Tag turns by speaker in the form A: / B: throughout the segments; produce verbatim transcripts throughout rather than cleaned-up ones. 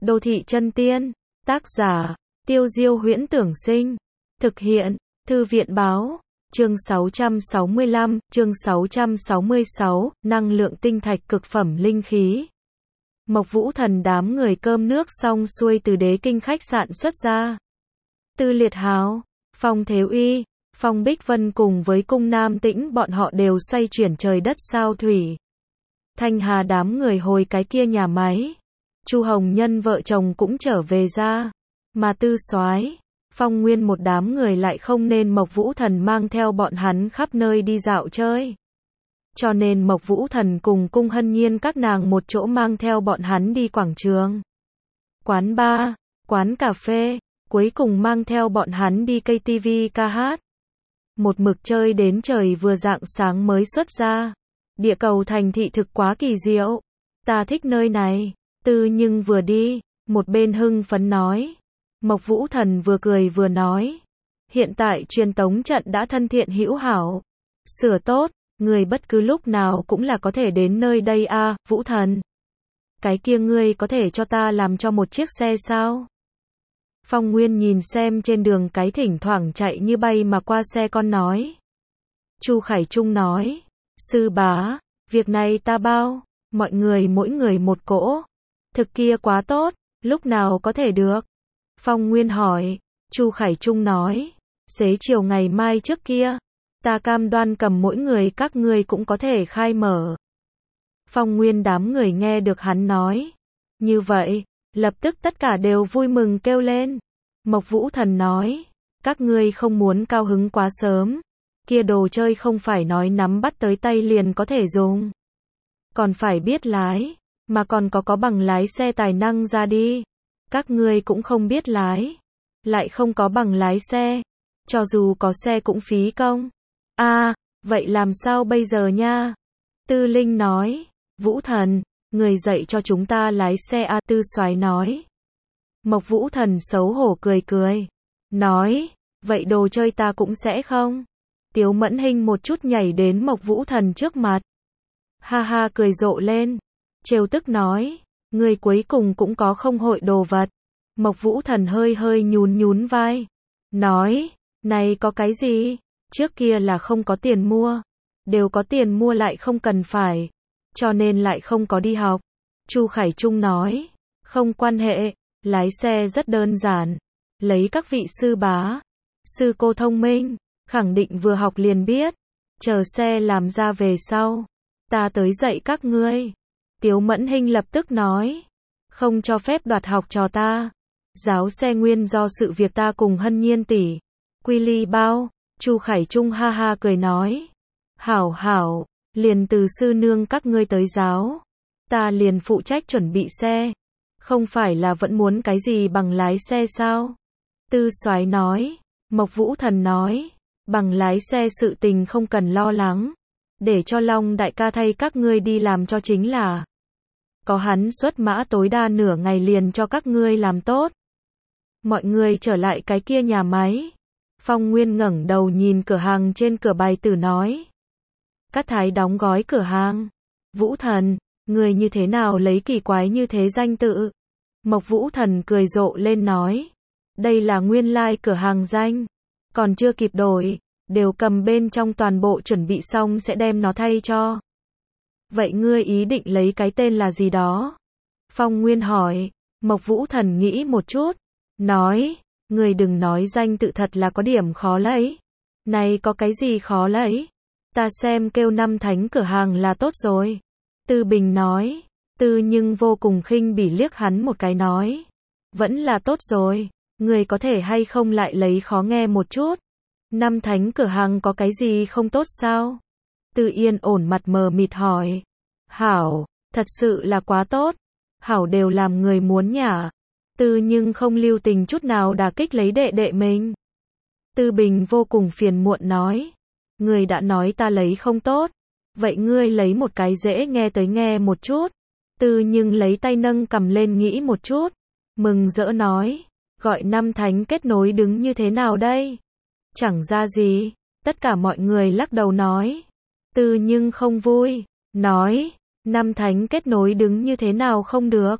A: Đô thị chân tiên. Tác giả, Tiêu Diêu Huyễn Tưởng Sinh. Thực hiện, Thư viện Báo. Chương sáu trăm sáu mươi lăm, chương sáu trăm sáu mươi sáu, năng lượng tinh thạch cực phẩm linh khí. Mộc Vũ Thần đám người cơm nước xong xuôi từ Đế Kinh khách sạn xuất ra. Tư Liệt Hào, Phong Thế Uy, Phong Bích Vân cùng với Cung Nam Tĩnh bọn họ đều xoay chuyển trời đất sao thủy. Thanh Hà đám người hồi cái kia nhà máy. Chu Hồng Nhân vợ chồng cũng trở về ra. Mà Tư Soái, Phong Nguyên một đám người lại không nên Mộc Vũ Thần mang theo bọn hắn khắp nơi đi dạo chơi. Cho nên Mộc Vũ Thần cùng Cung Hân Nhiên các nàng một chỗ mang theo bọn hắn đi quảng trường, quán bar, quán cà phê, cuối cùng mang theo bọn hắn đi cây ti vi ca hát. Một mực chơi đến trời vừa rạng sáng mới xuất ra. Địa cầu thành thị thực quá kỳ diệu. Ta thích nơi này. Tư nhưng vừa đi, một bên hưng phấn nói. Mộc Vũ Thần vừa cười vừa nói. Hiện tại truyền tống trận đã thân thiện hữu hảo. Sửa tốt, người bất cứ lúc nào cũng là có thể đến nơi đây a à, Vũ Thần. Cái kia ngươi có thể cho ta làm cho một chiếc xe sao? Phong Nguyên nhìn xem trên đường cái thỉnh thoảng chạy như bay mà qua xe con nói. Chu Khải Trung nói. Sư bá, việc này ta bao, mọi người mỗi người một cỗ. Thực kia quá tốt, lúc nào có thể được? Phong Nguyên hỏi. Chu Khải Trung nói. Xế chiều ngày mai trước kia, ta cam đoan cầm mỗi người các ngươi cũng có thể khai mở. Phong Nguyên đám người nghe được hắn nói. Như vậy, lập tức tất cả đều vui mừng kêu lên. Mộc Vũ Thần nói. Các ngươi không muốn cao hứng quá sớm. Kia đồ chơi không phải nói nắm bắt tới tay liền có thể dùng. Còn phải biết lái, mà còn có có bằng lái xe tài năng ra đi. Các ngươi cũng không biết lái, lại không có bằng lái xe. Cho dù có xe cũng phí công. A, à, vậy làm sao bây giờ nha? Tư Linh nói. Vũ Thần, người dạy cho chúng ta lái xe a à, Tư Soái nói. Mộc Vũ Thần xấu hổ cười cười. Nói, vậy đồ chơi ta cũng sẽ không. Tiếu Mẫn Hinh một chút nhảy đến Mộc Vũ Thần trước mặt. Ha ha cười rộ lên. Trêu tức nói. Người cuối cùng cũng có không hội đồ vật. Mộc Vũ Thần hơi hơi nhún nhún vai. Nói. Này có cái gì? Trước kia là không có tiền mua. Đều có tiền mua lại không cần phải. Cho nên lại không có đi học. Chu Khải Trung nói. Không quan hệ. Lái xe rất đơn giản. Lấy các vị sư bá, sư cô thông minh. Khẳng định vừa học liền biết. Chờ xe làm ra về sau, ta tới dạy các ngươi. Tiếu Mẫn Hinh lập tức nói. Không cho phép đoạt học trò ta. Giáo xe nguyên do sự việc ta cùng Hân Nhiên tỷ. Quy ly bao. Chu Khải Trung ha ha cười nói. Hảo hảo, liền từ sư nương các ngươi tới giáo. Ta liền phụ trách chuẩn bị xe. Không phải là vẫn muốn cái gì bằng lái xe sao? Tư Soái nói. Mộc Vũ Thần nói. Bằng lái xe sự tình không cần lo lắng. Để cho Long đại ca thay các ngươi đi làm cho chính là. Có hắn xuất mã tối đa nửa ngày liền cho các ngươi làm tốt. Mọi người trở lại cái kia nhà máy. Phong Nguyên ngẩng đầu nhìn cửa hàng trên cửa bài tử nói. Cát Thái đóng gói cửa hàng. Vũ Thần, người như thế nào lấy kỳ quái như thế danh tự? Mộc Vũ Thần cười rộ lên nói. Đây là nguyên lai like cửa hàng danh. Còn chưa kịp đổi, đều cầm bên trong toàn bộ chuẩn bị xong sẽ đem nó thay cho. Vậy ngươi ý định lấy cái tên là gì đó? Phong Nguyên hỏi. Mộc Vũ Thần nghĩ một chút. Nói, ngươi đừng nói danh tự thật là có điểm khó lấy. Này có cái gì khó lấy? Ta xem kêu Năm Thánh cửa hàng là tốt rồi. Tư Bình nói. Tư nhưng vô cùng khinh bỉ liếc hắn một cái nói. Vẫn là tốt rồi. Người có thể hay không lại lấy khó nghe một chút. Năm Thánh cửa hàng có cái gì không tốt sao? Tư Yên ổn mặt mờ mịt hỏi. Hảo, thật sự là quá tốt. Hảo đều làm người muốn nhả. Tư nhưng không lưu tình chút nào đả kích lấy đệ đệ mình. Tư Bình vô cùng phiền muộn nói. Người đã nói ta lấy không tốt. Vậy ngươi lấy một cái dễ nghe tới nghe một chút. Tư nhưng lấy tay nâng cầm lên nghĩ một chút. Mừng rỡ nói. Gọi Năm Thánh kết nối đứng như thế nào đây? Chẳng ra gì. Tất cả mọi người lắc đầu nói. Tư nhưng không vui. Nói. Năm Thánh kết nối đứng như thế nào không được?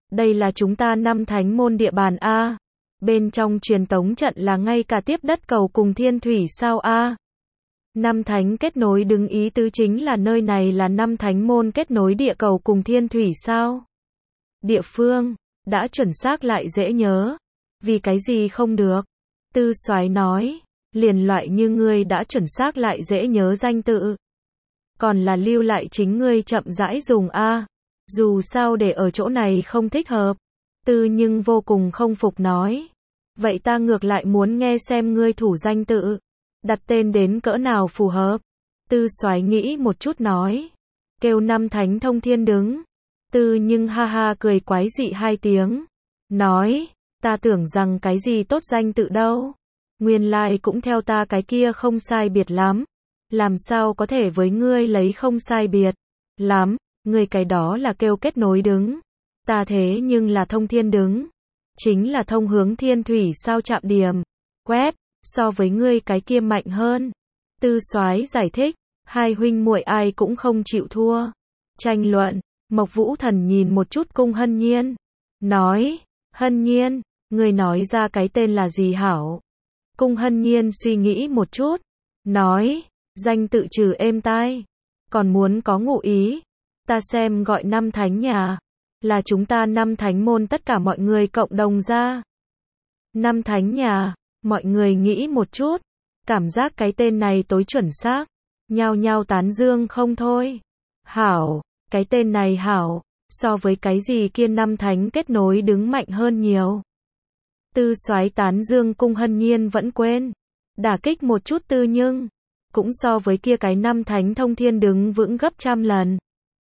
A: Đây là chúng ta năm thánh môn địa bàn a. Bên trong truyền tống trận là ngay cả tiếp đất cầu cùng thiên thủy sao a. Năm thánh kết nối đứng ý tứ chính là nơi này là năm thánh môn kết nối địa cầu cùng thiên thủy sao. Địa phương, đã chuẩn xác lại dễ nhớ. Vì cái gì không được? Tư Soái nói, liền loại như ngươi đã chuẩn xác lại dễ nhớ danh tự. Còn là lưu lại chính ngươi chậm rãi dùng a. Dù sao để ở chỗ này không thích hợp. Tư nhưng vô cùng không phục nói. Vậy ta ngược lại muốn nghe xem ngươi thủ danh tự. Đặt tên đến cỡ nào phù hợp. Tư Soái nghĩ một chút nói. Kêu năm thánh thông thiên đứng. Tư nhưng ha ha cười quái dị hai tiếng. Nói, ta tưởng rằng cái gì tốt danh tự đâu. Nguyên lai cũng theo ta cái kia không sai biệt lắm. Làm sao có thể với ngươi lấy không sai biệt lắm, ngươi cái đó là kêu kết nối đứng. Ta thế nhưng là thông thiên đứng. Chính là thông hướng thiên thủy sao chạm điểm. Quét, so với ngươi cái kia mạnh hơn. Tư Soái giải thích, hai huynh muội ai cũng không chịu thua. Tranh luận, Mộc Vũ Thần nhìn một chút Cung Hân Nhiên. Nói, Hân Nhiên, ngươi nói ra cái tên là gì hảo? Cung Hân Nhiên suy nghĩ một chút. Nói, danh tự trừ êm tai. Còn muốn có ngụ ý. Ta xem gọi năm thánh nhà. Là chúng ta năm thánh môn tất cả mọi người cộng đồng ra. Năm thánh nhà, mọi người nghĩ một chút. Cảm giác cái tên này tối chuẩn xác. Nhao nhao tán dương không thôi. Hảo, cái tên này hảo. So với cái gì kia năm thánh kết nối đứng mạnh hơn nhiều. Tư Soái tán dương Cung Hân Nhiên vẫn quên. Đả kích một chút Tư nhưng. Cũng so với kia cái năm thánh thông thiên đứng vững gấp trăm lần.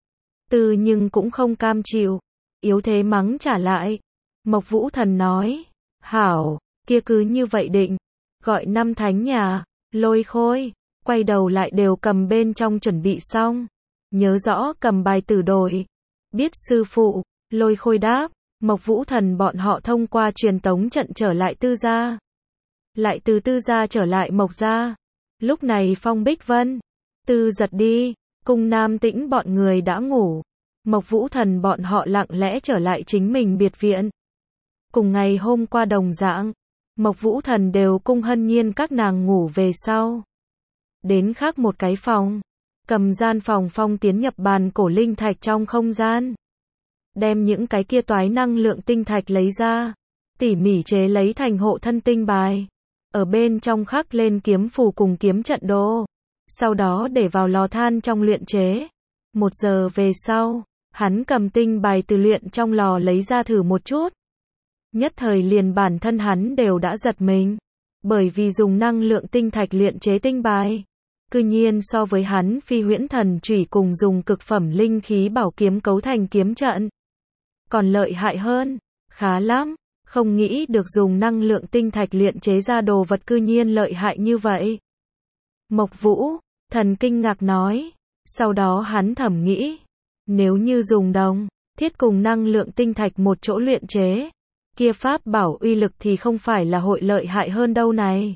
A: Tư nhưng cũng không cam chịu. Yếu thế mắng trả lại. Mộc Vũ Thần nói. Hảo, kia cứ như vậy định. Gọi năm thánh nhà. Lôi Khôi. Quay đầu lại đều cầm bên trong chuẩn bị xong. Nhớ rõ cầm bài tử đổi. Biết sư phụ. Lôi Khôi đáp. Mộc Vũ Thần bọn họ thông qua truyền tống trận trở lại Tư gia. Lại từ Tư gia trở lại Mộc gia. Lúc này Phong Bích Vân, Tư Giật đi, Cung Nam Tĩnh bọn người đã ngủ. Mộc Vũ Thần bọn họ lặng lẽ trở lại chính mình biệt viện. Cùng ngày hôm qua đồng dạng, Mộc Vũ Thần đều Cung Hân Nhiên các nàng ngủ về sau. Đến khác một cái phòng, cầm gian phòng Phong tiến nhập bàn cổ linh thạch trong không gian. Đem những cái kia toái năng lượng tinh thạch lấy ra, tỉ mỉ chế lấy thành hộ thân tinh bài. Ở bên trong khắc lên kiếm phù cùng kiếm trận đồ. Sau đó để vào lò than trong luyện chế. Một giờ về sau, hắn cầm tinh bài từ luyện trong lò lấy ra thử một chút. Nhất thời liền bản thân hắn đều đã giật mình. Bởi vì dùng năng lượng tinh thạch luyện chế tinh bài. Cư nhiên so với hắn phi huyễn thần chủy cùng dùng cực phẩm linh khí bảo kiếm cấu thành kiếm trận. Còn lợi hại hơn. Khá lắm. Không nghĩ được dùng năng lượng tinh thạch luyện chế ra đồ vật cư nhiên lợi hại như vậy. Mộc Vũ Thần kinh ngạc nói. Sau đó hắn thầm nghĩ. Nếu như dùng đồng, thiết cùng năng lượng tinh thạch một chỗ luyện chế. Kia pháp bảo uy lực thì không phải là hội lợi hại hơn đâu này.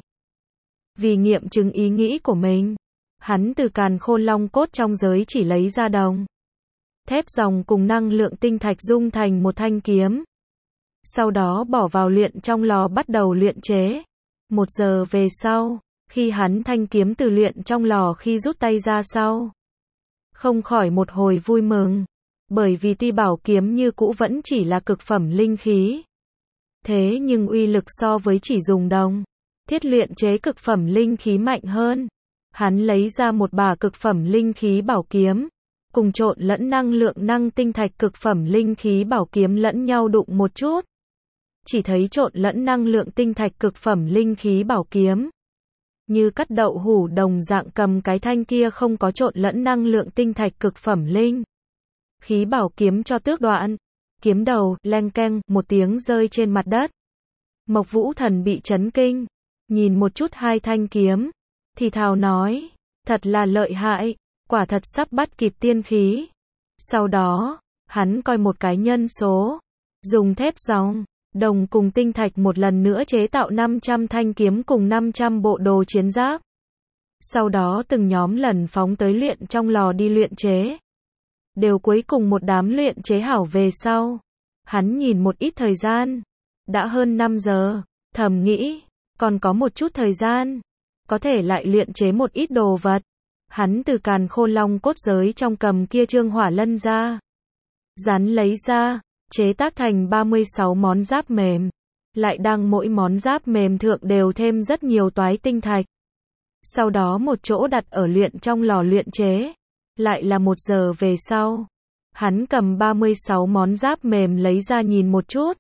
A: Vì nghiệm chứng ý nghĩ của mình. Hắn từ càn khôn long cốt trong giới chỉ lấy ra đồng. Thép ròng cùng năng lượng tinh thạch dung thành một thanh kiếm. Sau đó bỏ vào luyện trong lò bắt đầu luyện chế. Một giờ về sau, khi hắn thanh kiếm từ luyện trong lò khi rút tay ra sau. Không khỏi một hồi vui mừng. Bởi vì tuy bảo kiếm như cũ vẫn chỉ là cực phẩm linh khí. Thế nhưng uy lực so với chỉ dùng đồng, thiết luyện chế cực phẩm linh khí mạnh hơn. Hắn lấy ra một bả cực phẩm linh khí bảo kiếm. Cùng trộn lẫn năng lượng năng tinh thạch cực phẩm linh khí bảo kiếm lẫn nhau đụng một chút. Chỉ thấy trộn lẫn năng lượng tinh thạch cực phẩm linh khí bảo kiếm. Như cắt đậu hủ đồng dạng cầm cái thanh kia không có trộn lẫn năng lượng tinh thạch cực phẩm linh khí bảo kiếm cho tước đoạn. Kiếm đầu, leng keng, một tiếng rơi trên mặt đất. Mộc Vũ Thần bị chấn kinh. Nhìn một chút hai thanh kiếm. Thì thào nói. Thật là lợi hại. Quả thật sắp bắt kịp tiên khí. Sau đó, hắn coi một cái nhân số. Dùng thép ròng, đồng cùng tinh thạch một lần nữa chế tạo năm trăm thanh kiếm cùng năm trăm bộ đồ chiến giáp. Sau đó từng nhóm lần phóng tới luyện trong lò đi luyện chế. Đều cuối cùng một đám luyện chế hảo về sau. Hắn nhìn một ít thời gian. Đã hơn năm giờ. Thầm nghĩ. Còn có một chút thời gian. Có thể lại luyện chế một ít đồ vật. Hắn từ càn khôn long cốt giới trong cầm kia trương hỏa lân ra. Rắn lấy ra. Chế tác thành ba mươi sáu món giáp mềm. Lại đang mỗi món giáp mềm thượng đều thêm rất nhiều toái tinh thạch. Sau đó một chỗ đặt ở luyện trong lò luyện chế. Lại là một giờ về sau. Hắn cầm ba mươi sáu món giáp mềm lấy ra nhìn một chút.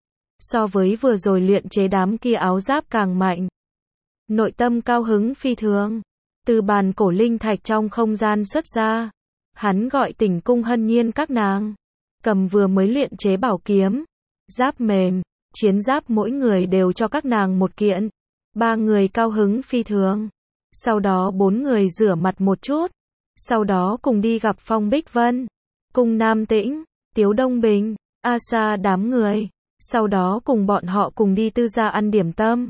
A: So với vừa rồi luyện chế đám kia áo giáp càng mạnh. Nội tâm cao hứng phi thường. Từ bàn cổ linh thạch trong không gian xuất ra. Hắn gọi tỉnh cung hân nhiên các nàng. Cầm vừa mới luyện chế bảo kiếm. Giáp mềm. Chiến giáp mỗi người đều cho các nàng một kiện. Ba người cao hứng phi thường. Sau đó bốn người rửa mặt một chút. Sau đó cùng đi gặp Phong Bích Vân. Cung Nam Tĩnh, Tiếu Đông Bình, A Sa đám người. Sau đó cùng bọn họ cùng đi tư gia ăn điểm tâm.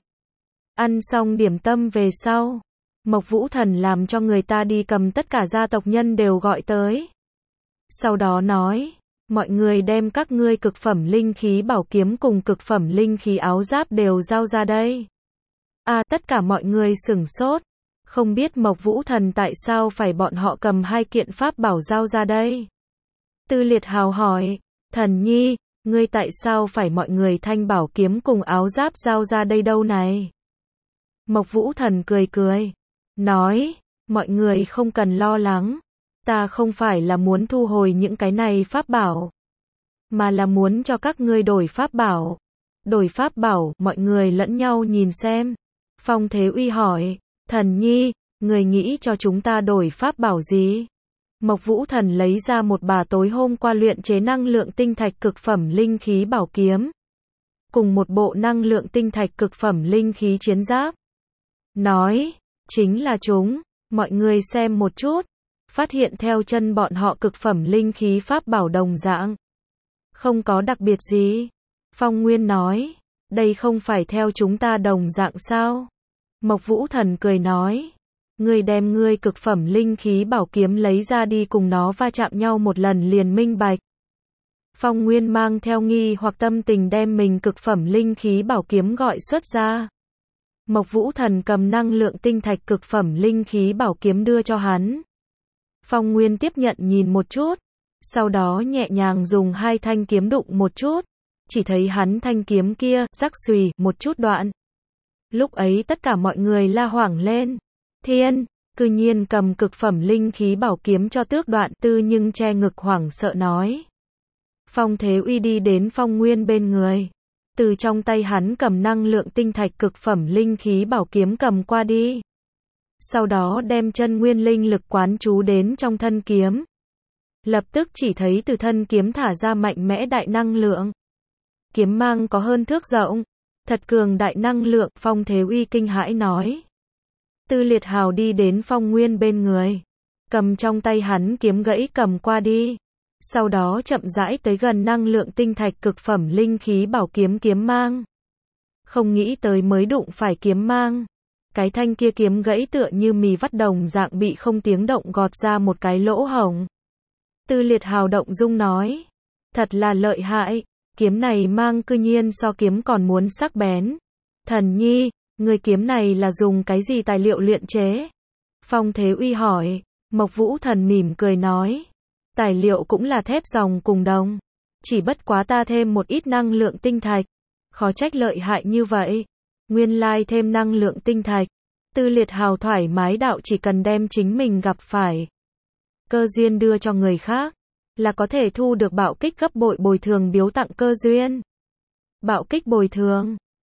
A: Ăn xong điểm tâm về sau. Mộc Vũ Thần làm cho người ta đi cầm tất cả gia tộc nhân đều gọi tới. Sau đó nói. Mọi người đem các ngươi cực phẩm linh khí bảo kiếm cùng cực phẩm linh khí áo giáp đều giao ra đây. À, tất cả mọi người sửng sốt. Không biết Mộc Vũ Thần tại sao phải bọn họ cầm hai kiện pháp bảo giao ra đây. Tư Liệt Hào hỏi. Thần nhi, ngươi tại sao phải mọi người thanh bảo kiếm cùng áo giáp giao ra đây đâu này? Mộc Vũ Thần cười cười. Nói, mọi người không cần lo lắng. Ta không phải là muốn thu hồi những cái này pháp bảo. Mà là muốn cho các ngươi đổi pháp bảo. Đổi pháp bảo, mọi người lẫn nhau nhìn xem. Phong Thế Uy hỏi. Thần nhi, người nghĩ cho chúng ta đổi pháp bảo gì? Mộc Vũ Thần lấy ra một bà tối hôm qua luyện chế năng lượng tinh thạch cực phẩm linh khí bảo kiếm. Cùng một bộ năng lượng tinh thạch cực phẩm linh khí chiến giáp. Nói, chính là chúng, mọi người xem một chút. Phát hiện theo chân bọn họ cực phẩm linh khí pháp bảo đồng dạng. Không có đặc biệt gì. Phong Nguyên nói, đây không phải theo chúng ta đồng dạng sao? Mộc Vũ Thần cười nói, ngươi đem ngươi cực phẩm linh khí bảo kiếm lấy ra đi cùng nó va chạm nhau một lần liền minh bạch. Phong Nguyên mang theo nghi hoặc tâm tình đem mình cực phẩm linh khí bảo kiếm gọi xuất ra. Mộc Vũ Thần cầm năng lượng tinh thạch cực phẩm linh khí bảo kiếm đưa cho hắn. Phong Nguyên tiếp nhận nhìn một chút, sau đó nhẹ nhàng dùng hai thanh kiếm đụng một chút, chỉ thấy hắn thanh kiếm kia rắc xùy một chút đoạn. Lúc ấy tất cả mọi người la hoảng lên. Thiên, cư nhiên cầm cực phẩm linh khí bảo kiếm cho tước đoạn. Tư nhưng che ngực hoảng sợ nói. Phong Thế Uy đi đến Phong Nguyên bên người. Từ trong tay hắn cầm năng lượng tinh thạch cực phẩm linh khí bảo kiếm cầm qua đi. Sau đó đem chân nguyên linh lực quán chú đến trong thân kiếm. Lập tức chỉ thấy từ thân kiếm thả ra mạnh mẽ đại năng lượng. Kiếm mang có hơn thước rộng. Thật cường đại năng lượng, Phong Thế Uy kinh hãi nói. Tư Liệt Hào đi đến Phong Nguyên bên người. Cầm trong tay hắn kiếm gãy cầm qua đi. Sau đó chậm rãi tới gần năng lượng tinh thạch cực phẩm linh khí bảo kiếm kiếm mang. Không nghĩ tới mới đụng phải kiếm mang. Cái thanh kia kiếm gãy tựa như mì vắt đồng dạng bị không tiếng động gọt ra một cái lỗ hổng. Tư Liệt Hào động dung nói. Thật là lợi hại. Kiếm này mang cư nhiên so kiếm còn muốn sắc bén. Thần nhi, người kiếm này là dùng cái gì tài liệu luyện chế? Phong Thế Uy hỏi. Mộc Vũ Thần mỉm cười nói. Tài liệu cũng là thép ròng cùng đồng. Chỉ bất quá ta thêm một ít năng lượng tinh thạch. Khó trách lợi hại như vậy. Nguyên lai thêm năng lượng tinh thạch. Tư Liệt Hào thoải mái đạo chỉ cần đem chính mình gặp phải cơ duyên đưa cho người khác. Là có thể thu được bạo kích gấp bội bồi thường biếu tặng cơ duyên. Bạo kích bồi thường.